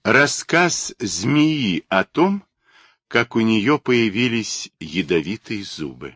Рассказ змеи о том, как у нее появились ядовитые зубы.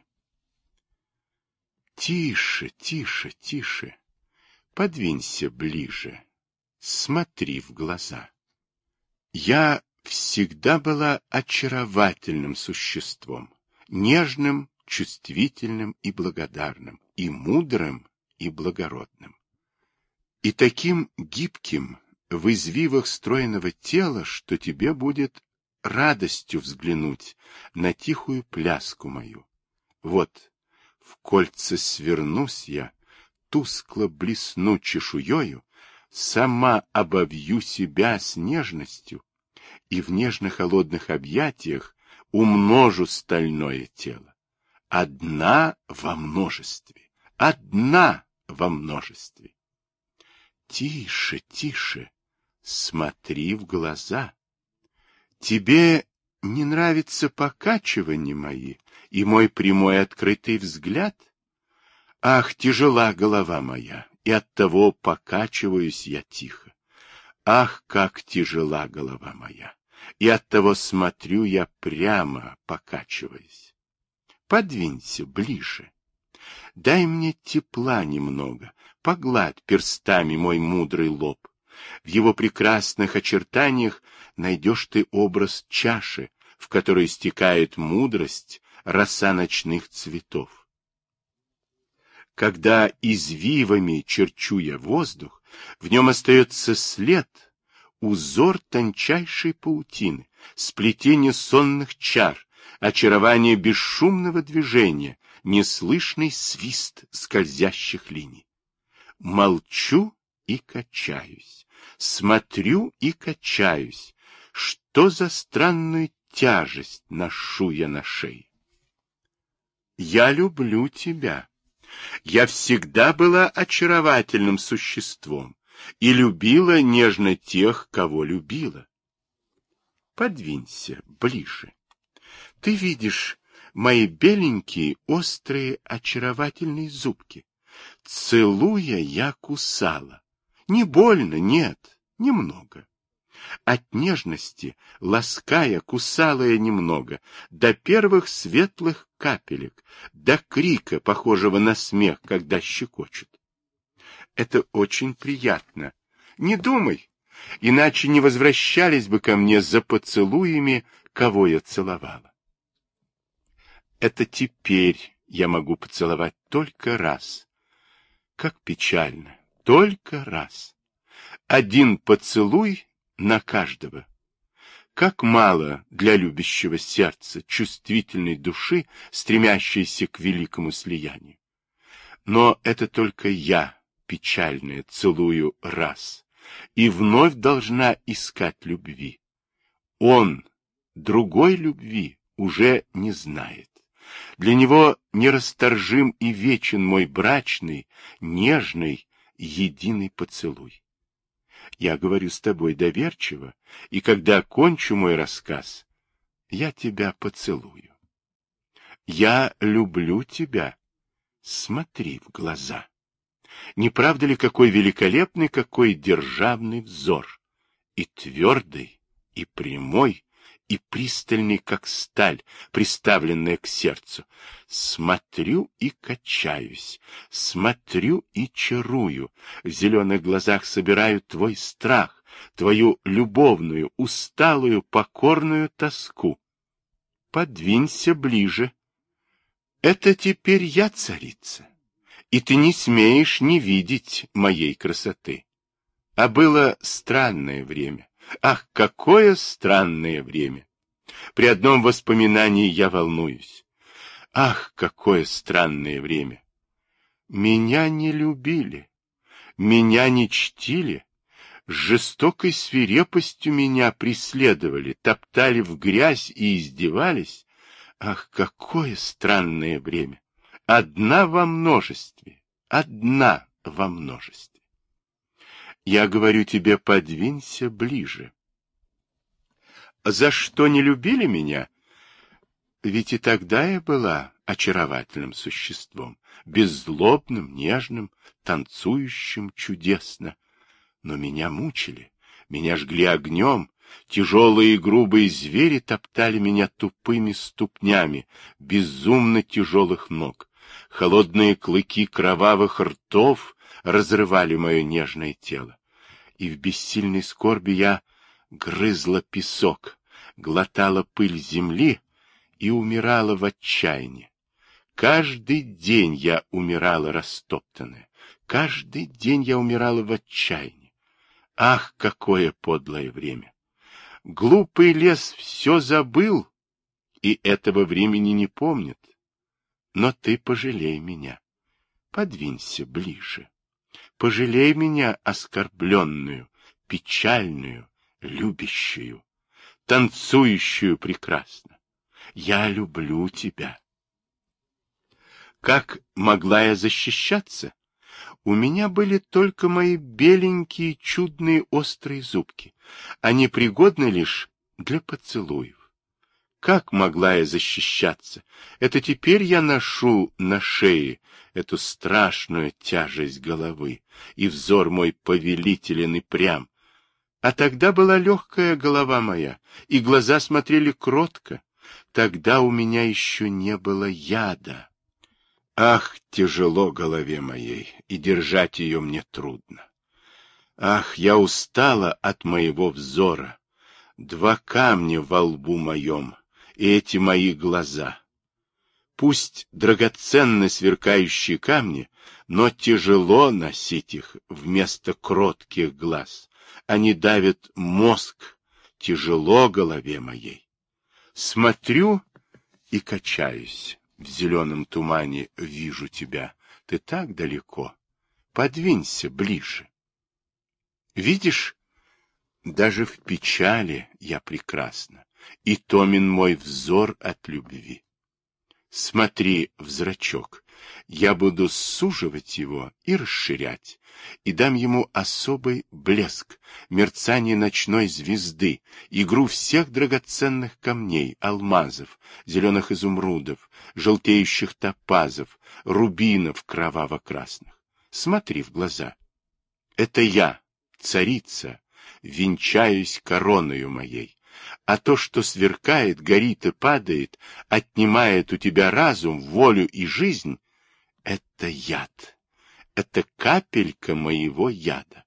Тише, тише, тише, подвинься ближе, смотри в глаза. Я всегда была очаровательным существом, нежным, чувствительным и благодарным, и мудрым, и благородным. И таким гибким в извивах стройного тела, что тебе будет радостью взглянуть на тихую пляску мою. Вот, в кольца свернусь я, тускло блесну чешуёю, сама обовью себя с нежностью и в нежно-холодных объятиях умножу стальное тело. Одна во множестве, одна во множестве. Тише, тише, смотри в глаза. Тебе не нравятся покачивания мои и мой прямой открытый взгляд? Ах, тяжела голова моя, и оттого покачиваюсь я тихо. Ах, как тяжела голова моя, и оттого смотрю я прямо, покачиваясь. Подвинься ближе. Дай мне тепла немного, погладь перстами мой мудрый лоб. В его прекрасных очертаниях найдешь ты образ чаши, в которой стекает мудрость, роса ночных цветов. Когда извивами черчу я воздух, в нем остается след, узор тончайшей паутины, сплетение сонных чар, очарование бесшумного движения, неслышный свист скользящих линий. Молчу и качаюсь, смотрю и качаюсь. Что за странную тяжесть ношу я на шее? Я люблю тебя. Я всегда была очаровательным существом и любила нежно тех, кого любила. Подвинься ближе. Ты видишь мои беленькие, острые, очаровательные зубки. Целуя, я кусала. Не больно, нет, немного. От нежности, лаская, кусала я немного, до первых светлых капелек, до крика, похожего на смех, когда щекочут. Это очень приятно. Не думай, иначе не возвращались бы ко мне за поцелуями, кого я целовала. Это теперь я могу поцеловать только раз. Как печально, только раз. Один поцелуй на каждого. Как мало для любящего сердца, чувствительной души, стремящейся к великому слиянию. Но это только я, печальная, целую раз, и вновь должна искать любви. Он другой любви уже не знает. Для него нерасторжим и вечен мой брачный, нежный, единый поцелуй. Я говорю с тобой доверчиво, и когда кончу мой рассказ, я тебя поцелую. Я люблю тебя. Смотри в глаза. Не правда ли, какой великолепный, какой державный взор? И твердый, и прямой, и пристальный, как сталь, приставленная к сердцу. Смотрю и качаюсь, смотрю и чарую. В зеленых глазах собираю твой страх, твою любовную, усталую, покорную тоску. Подвинься ближе. Это теперь я царица, и ты не смеешь не видеть моей красоты. А было странное время. Ах, какое странное время! При одном воспоминании я волнуюсь. Ах, какое странное время! Меня не любили, меня не чтили, с жестокой свирепостью меня преследовали, топтали в грязь и издевались. Ах, какое странное время! Одна во множестве, одна во множестве. Я говорю тебе, подвинься ближе. За что не любили меня? Ведь и тогда я была очаровательным существом, беззлобным, нежным, танцующим чудесно. Но меня мучили, меня жгли огнем, Тяжелые и грубые звери топтали меня тупыми ступнями безумно тяжелых ног. Холодные клыки кровавых ртов разрывали мое нежное тело. И в бессильной скорби я грызла песок, глотала пыль земли и умирала в отчаянии. Каждый день я умирала растоптанная. Каждый день я умирала в отчаянии. Ах, какое подлое время! Глупый лес все забыл и этого времени не помнит. Но ты пожалей меня, подвинься ближе. Пожалей меня, оскорбленную, печальную, любящую, танцующую прекрасно. Я люблю тебя. Как могла я защищаться? У меня были только мои беленькие, чудные острые зубки. Они пригодны лишь для поцелуев. Как могла я защищаться? Это теперь я ношу на шее эту страшную тяжесть головы, и взор мой повелителен и прям. А тогда была легкая голова моя, и глаза смотрели кротко. Тогда у меня еще не было яда. Ах, тяжело голове моей, и держать ее мне трудно. Ах, я устала от моего взора. Два камня во лбу моем, и эти мои глаза. Пусть драгоценно сверкающие камни, но тяжело носить их вместо кротких глаз. Они давят мозг, тяжело голове моей. Смотрю и качаюсь. В зеленом тумане вижу тебя. Ты так далеко. Подвинься ближе. Видишь, даже в печали я прекрасна, и томен мой взор от любви. Смотри в зрачок. Я буду суживать его и расширять, и дам ему особый блеск, мерцание ночной звезды, игру всех драгоценных камней, алмазов, зеленых изумрудов, желтеющих топазов, рубинов кроваво-красных. Смотри в глаза. Это я, царица, венчаюсь короною моей. А то, что сверкает, горит и падает, отнимает у тебя разум, волю и жизнь, это яд. Это капелька моего яда.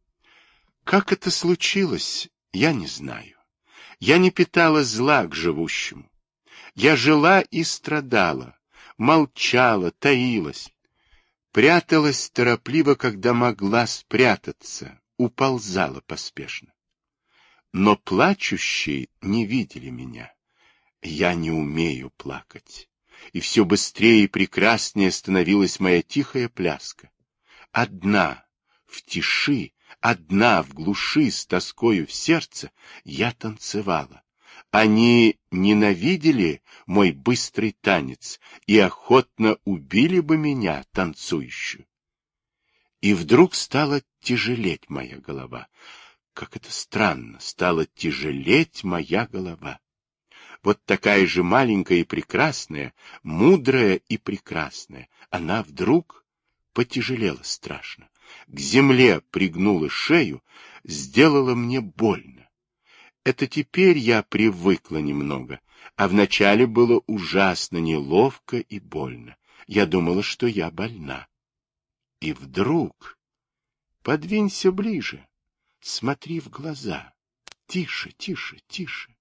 Как это случилось, я не знаю. Я не питала зла к живущему. Я жила и страдала, молчала, таилась, пряталась торопливо, когда могла спрятаться, уползала поспешно. Но плачущие не видели меня. Я не умею плакать. И все быстрее и прекраснее становилась моя тихая пляска. Одна, в тиши, одна, в глуши, с тоскою в сердце, я танцевала. Они ненавидели мой быстрый танец и охотно убили бы меня, танцующую. И вдруг стала тяжелеть моя голова. Как это странно, стала тяжелеть моя голова. Вот такая же маленькая и прекрасная, мудрая и прекрасная, она вдруг потяжелела страшно. К земле пригнула шею, сделала мне больно. Это теперь я привыкла немного, а вначале было ужасно неловко и больно. Я думала, что я больна. И вдруг... Подвинься ближе. Смотри в глаза. Тише, тише, тише.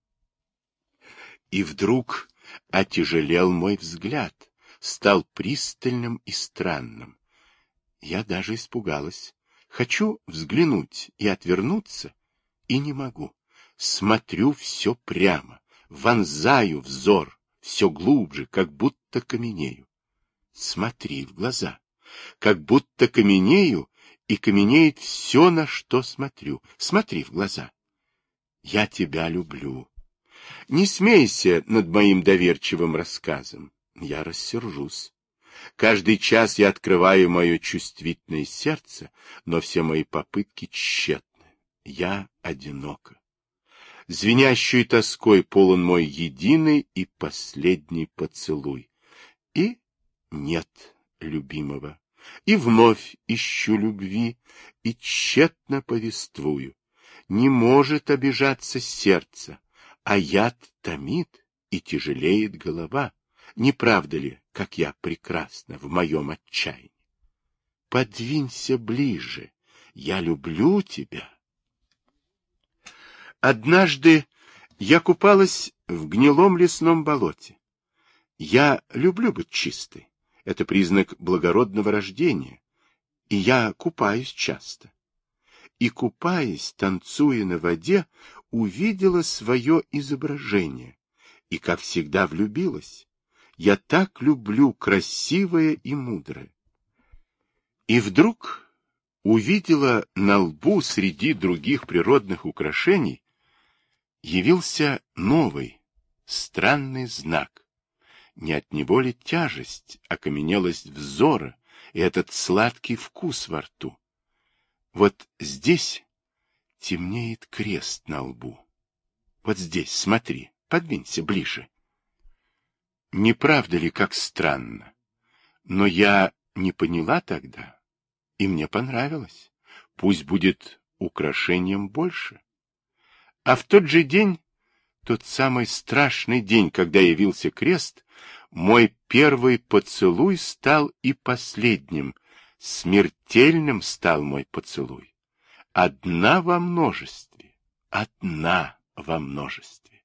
И вдруг отяжелел мой взгляд, стал пристальным и странным. Я даже испугалась. Хочу взглянуть и отвернуться, и не могу. Смотрю все прямо, вонзаю взор, все глубже, как будто каменею. Смотри в глаза, как будто каменею, и каменеет все, на что смотрю. Смотри в глаза. Я тебя люблю. Не смейся над моим доверчивым рассказом. Я рассержусь. Каждый час я открываю мое чувствительное сердце, но все мои попытки тщетны. Я одинока. Звенящей тоской полон мой единый и последний поцелуй. И нет любимого. И вновь ищу любви, и тщетно повествую. не может обижаться сердце, а яд томит и тяжелеет голова. Не правда ли, как я прекрасна в моем отчаянии? Подвинься ближе, я люблю тебя. Однажды я купалась в гнилом лесном болоте. Я люблю быть чистой. Это признак благородного рождения. И я купаюсь часто. И, купаясь, танцуя на воде, увидела свое изображение. И, как всегда, влюбилась. Я так люблю красивое и мудрое. И вдруг увидела на лбу среди других природных украшений явился новый, странный знак. Не от него ли тяжесть, окаменелость взора и этот сладкий вкус во рту? Вот здесь темнеет крест на лбу. Вот здесь, смотри, подвинься ближе. Не правда ли, как странно? Но я не поняла тогда, и мне понравилось. Пусть будет украшением больше. А в тот же день, тот самый страшный день, когда явился крест, мой первый поцелуй стал и последним. Смертельным стал мой поцелуй. Одна во множестве, одна во множестве.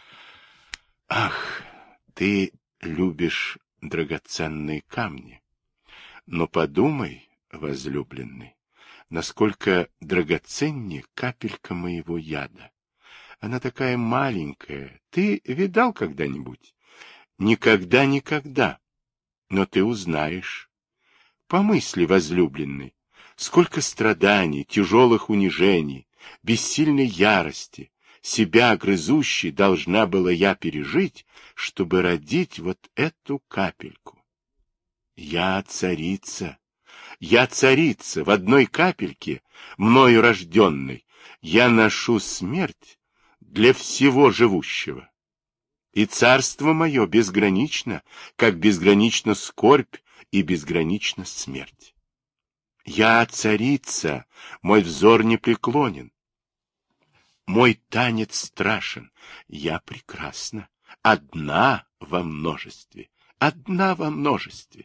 Ах, ты любишь драгоценные камни. Но подумай, возлюбленный, насколько драгоценнее капелька моего яда. Она такая маленькая. Ты видал когда-нибудь? Никогда, никогда. Но ты узнаешь. Помысли, возлюбленный, сколько страданий, тяжелых унижений, бессильной ярости, себя грызущей должна была я пережить, чтобы родить вот эту капельку. Я царица в одной капельке, мною рожденной, я ношу смерть для всего живущего. И царство мое безгранично, как безгранична скорбь и безгранична смерть. Я царица, мой взор не преклонен. Мой танец страшен, я прекрасна, одна во множестве, одна во множестве.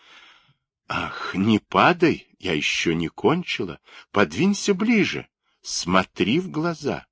Ах, не падай, я еще не кончила, подвинься ближе, смотри в глаза.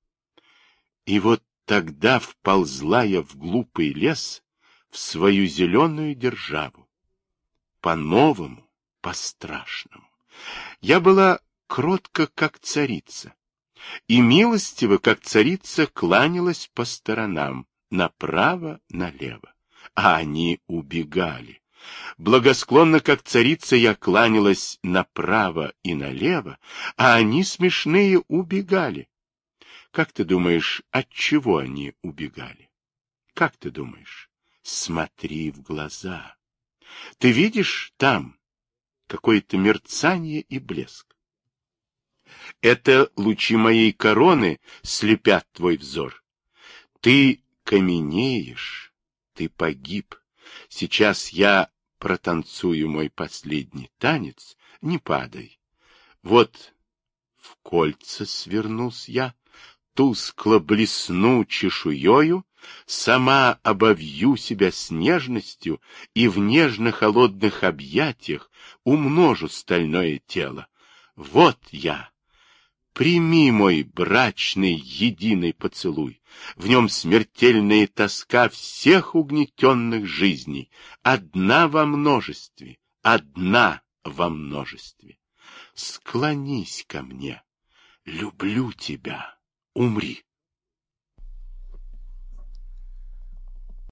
И вот тогда вползла я в глупый лес, в свою зеленую державу. По-новому, по-страшному. Я была кротка, как царица, и милостиво, как царица, кланялась по сторонам, направо-налево. А они убегали. Благосклонно, как царица, я кланялась направо и налево, а они, смешные, убегали. Как ты думаешь, от чего они убегали? Как ты думаешь? Смотри в глаза. Ты видишь там какое-то мерцание и блеск? Это лучи моей короны слепят твой взор. Ты каменеешь, ты погиб. Сейчас я протанцую мой последний танец, не падай. Вот в кольца свернулся я, тускло блесну чешуею, сама обовью себя с нежностью и в нежно-холодных объятиях умножу стальное тело. Вот я. Прими мой брачный единый поцелуй. В нем смертельная тоска всех угнетенных жизней. Одна во множестве, одна во множестве. Склонись ко мне. Люблю тебя. Умри.